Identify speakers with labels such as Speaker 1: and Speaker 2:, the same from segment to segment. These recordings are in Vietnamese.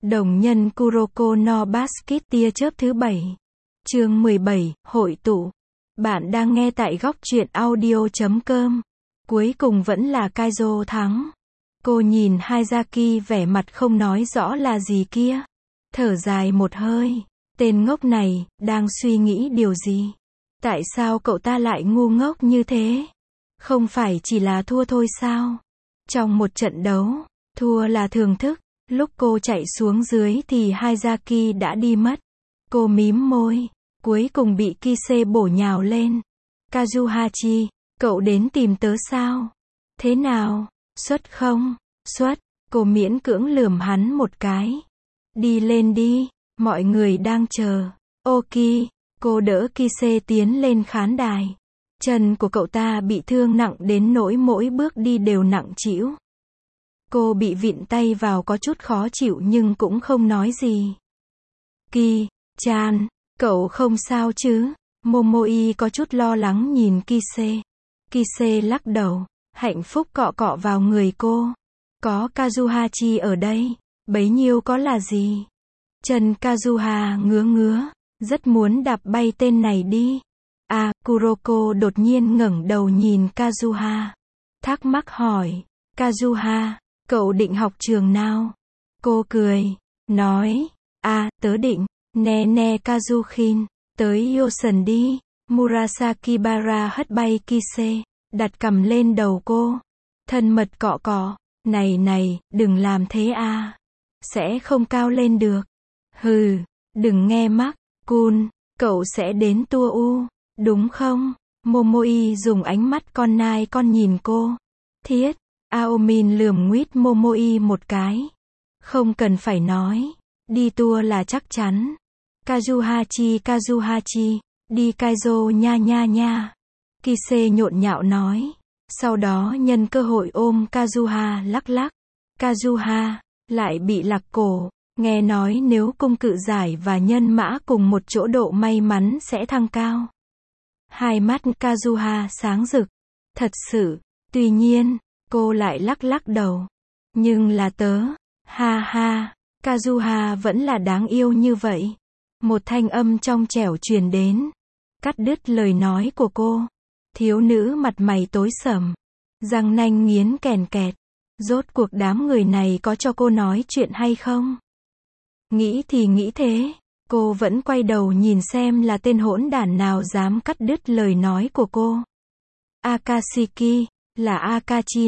Speaker 1: Đồng nhân Kuroko no Basket tia chớp thứ 7. Chương 17, hội tụ. Bạn đang nghe tại góc truyện audio.com. Cuối cùng vẫn là Kaizo thắng. Cô nhìn Hayazaki vẻ mặt không nói rõ là gì kia. Thở dài một hơi. Tên ngốc này, đang suy nghĩ điều gì? Tại sao cậu ta lại ngu ngốc như thế? Không phải chỉ là thua thôi sao? Trong một trận đấu, thua là thường thức. Lúc cô chạy xuống dưới thì Hayazaki đã đi mất. Cô mím môi, cuối cùng bị Kise bổ nhào lên. Kazuhachi, cậu đến tìm tớ sao? Thế nào? Xuất không? Xuất, cô miễn cưỡng lườm hắn một cái. Đi lên đi, mọi người đang chờ. Ok, cô đỡ Kise tiến lên khán đài. Chân của cậu ta bị thương nặng đến nỗi mỗi bước đi đều nặng trĩu. Cô bị vịn tay vào có chút khó chịu nhưng cũng không nói gì. Ki-chan, cậu không sao chứ? Momoi có chút lo lắng nhìn Kise. Kise lắc đầu, hạnh phúc cọ cọ vào người cô. Có Kazuhachi ở đây, bấy nhiêu có là gì? Chân Kazuha ngứa ngứa, rất muốn đạp bay tên này đi. Kuroko đột nhiên ngẩng đầu nhìn Kazuha. Thắc mắc hỏi, Kazuha, cậu định học trường nào? Cô cười, nói, tớ định, ne Kazukhin, tới Yosan đi. Murasakibara hất bay Kise, đặt cằm lên đầu cô. Thân mật cọ cọ, này, đừng làm thế sẽ không cao lên được. Hừ, đừng nghe mắc, Kun, cậu sẽ đến Tua U, đúng không? Momoi dùng ánh mắt con nai con nhìn cô. Thiết, Aomin lườm nguýt Momoi một cái. Không cần phải nói, đi tour là chắc chắn. Kazuhachi, đi Kaizo nha. Kise nhộn nhạo nói. Sau đó nhân cơ hội ôm Kazuha lắc. Kazuha, lại bị lạc cổ. Nghe nói nếu cung cự giải và nhân mã cùng một chỗ độ may mắn sẽ thăng cao. Hai mắt Kazuha sáng rực. Thật sự, tuy nhiên, cô lại lắc đầu. Nhưng là tớ, ha, Kazuha vẫn là đáng yêu như vậy. Một thanh âm trong trẻo truyền đến. Cắt đứt lời nói của cô. Thiếu nữ mặt mày tối sầm. Răng nanh nghiến kèn kẹt. Rốt cuộc đám người này có cho cô nói chuyện hay không? Nghĩ thì nghĩ thế. Cô vẫn quay đầu nhìn xem là tên hỗn đản nào dám cắt đứt lời nói của cô. Akashiki, là Akachin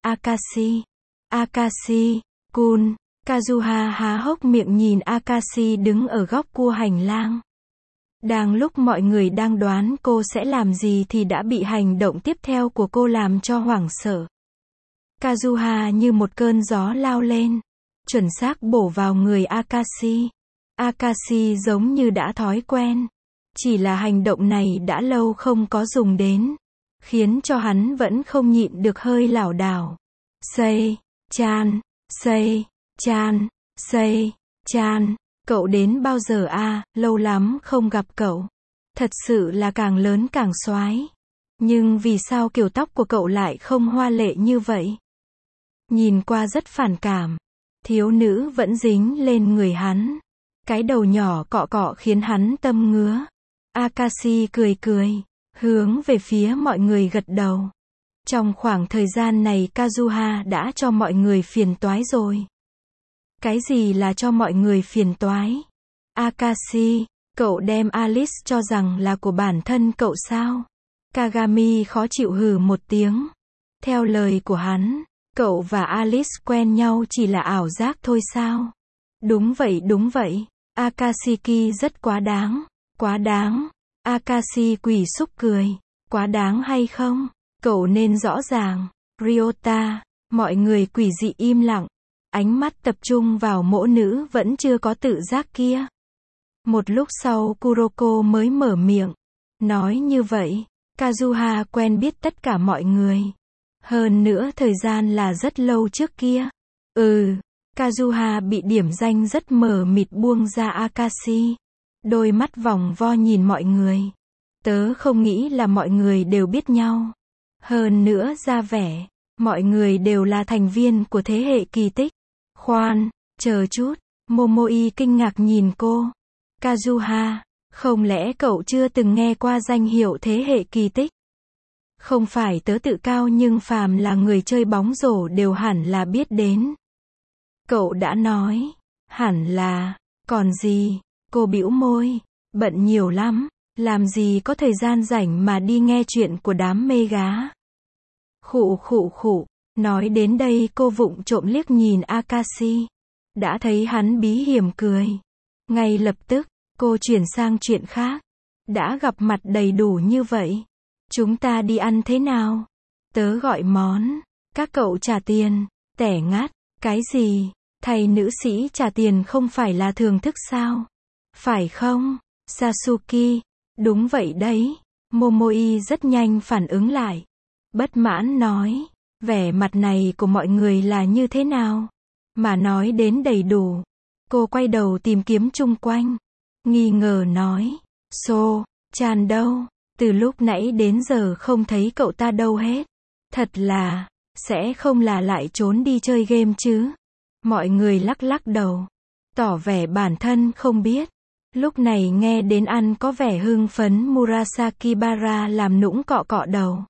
Speaker 1: Akashi, Kun. Kazuha há hốc miệng nhìn Akashi đứng ở góc cua hành lang. Đang lúc mọi người đang đoán cô sẽ làm gì thì đã bị hành động tiếp theo của cô làm cho hoảng sợ. Kazuha như một cơn gió lao lên, chuẩn xác bổ vào người Akashi. Akashi giống như đã thói quen. Chỉ là hành động này đã lâu không có dùng đến, khiến cho hắn vẫn không nhịn được hơi lảo đảo. Sei-chan, cậu đến bao giờ lâu lắm không gặp cậu. Thật sự là càng lớn càng xoái. Nhưng vì sao kiểu tóc của cậu lại không hoa lệ như vậy? Nhìn qua rất phản cảm. Thiếu nữ vẫn dính lên người hắn. Cái đầu nhỏ cọ cọ khiến hắn tâm ngứa. Akashi cười, hướng về phía mọi người gật đầu. Trong khoảng thời gian này Kazuha đã cho mọi người phiền toái rồi. Cái gì là cho mọi người phiền toái? Akashi, cậu đem Alice cho rằng là của bản thân cậu sao? Kagami khó chịu hừ một tiếng. Theo lời của hắn, cậu và Alice quen nhau chỉ là ảo giác thôi sao? Đúng vậy. Akashiki rất quá đáng. Akashi quỷ xúc cười. Quá đáng hay không? Cậu nên rõ ràng. Ryota, mọi người quỷ dị im lặng. Ánh mắt tập trung vào mỗ nữ vẫn chưa có tự giác kia. Một lúc sau Kuroko mới mở miệng. Nói như vậy, Kazuha quen biết tất cả mọi người. Hơn nữa thời gian là rất lâu trước kia. Kazuha bị điểm danh rất mờ mịt buông ra Akashi. Đôi mắt vòng vo nhìn mọi người. Tớ không nghĩ là mọi người đều biết nhau. Hơn nữa ra vẻ, mọi người đều là thành viên của thế hệ kỳ tích. Khoan, chờ chút, Momoi kinh ngạc nhìn cô. Kazuha, không lẽ cậu chưa từng nghe qua danh hiệu thế hệ kỳ tích? Không phải tớ tự cao nhưng phàm là người chơi bóng rổ đều hẳn là biết đến. Cậu đã nói, hẳn là, còn gì, cô bĩu môi, bận nhiều lắm, làm gì có thời gian rảnh mà đi nghe chuyện của đám mê gá. Khụ khụ khụ, nói đến đây cô vụng trộm liếc nhìn Akashi. Đã thấy hắn bí hiểm cười. Ngay lập tức, cô chuyển sang chuyện khác. Đã gặp mặt đầy đủ như vậy. Chúng ta đi ăn thế nào? Tớ gọi món. Các cậu trả tiền. Tẻ ngắt. Cái gì? Thầy nữ sĩ trả tiền không phải là thường thức sao? Phải không? Sasuke. Đúng vậy đấy. Momoi rất nhanh phản ứng lại. Bất mãn nói. Vẻ mặt này của mọi người là như thế nào? Mà nói đến đầy đủ. Cô quay đầu tìm kiếm chung quanh. Nghi ngờ nói. Chan đâu? Từ lúc nãy đến giờ không thấy cậu ta đâu hết. Thật là, sẽ không là lại trốn đi chơi game chứ? Mọi người lắc lắc đầu. Tỏ vẻ bản thân không biết. Lúc này nghe đến ăn có vẻ hưng phấn Murasakibara làm nũng cọ cọ đầu.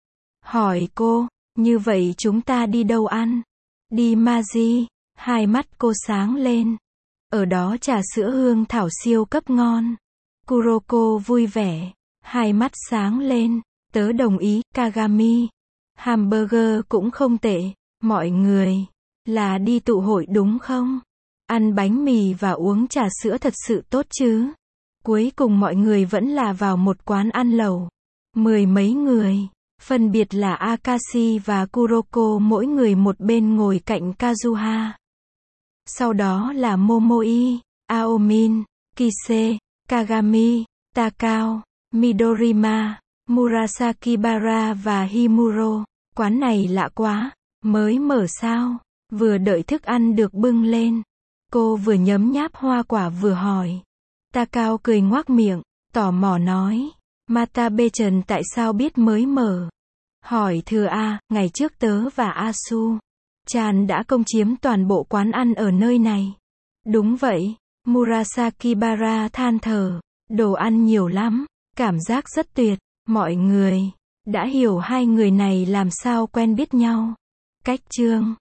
Speaker 1: Hỏi cô, như vậy chúng ta đi đâu ăn? Đi Maji. Hai mắt cô sáng lên. Ở đó trà sữa hương thảo siêu cấp ngon. Kuroko vui vẻ. Hai mắt sáng lên. Tớ đồng ý, Kagami. Hamburger cũng không tệ. Mọi người, là đi tụ hội đúng không? Ăn bánh mì và uống trà sữa thật sự tốt chứ? Cuối cùng mọi người vẫn là vào một quán ăn lẩu. 10 mấy người. Phân biệt là Akashi và Kuroko mỗi người một bên ngồi cạnh Kazuha. Sau đó là Momoi, Aomin, Kise, Kagami, Takao, Midorima, Murasakibara và Himuro. Quán này lạ quá, mới mở sao? Vừa đợi thức ăn được bưng lên. Cô vừa nhấm nháp hoa quả vừa hỏi. Takao cười ngoác miệng, tò mò nói. Matabe-chan tại sao biết mới mở? Hỏi thưa ngày trước tớ và Asu-chan đã công chiếm toàn bộ quán ăn ở nơi này. Đúng vậy, Murasakibara than thở. Đồ ăn nhiều lắm, cảm giác rất tuyệt. Mọi người đã hiểu hai người này làm sao quen biết nhau. Cách chương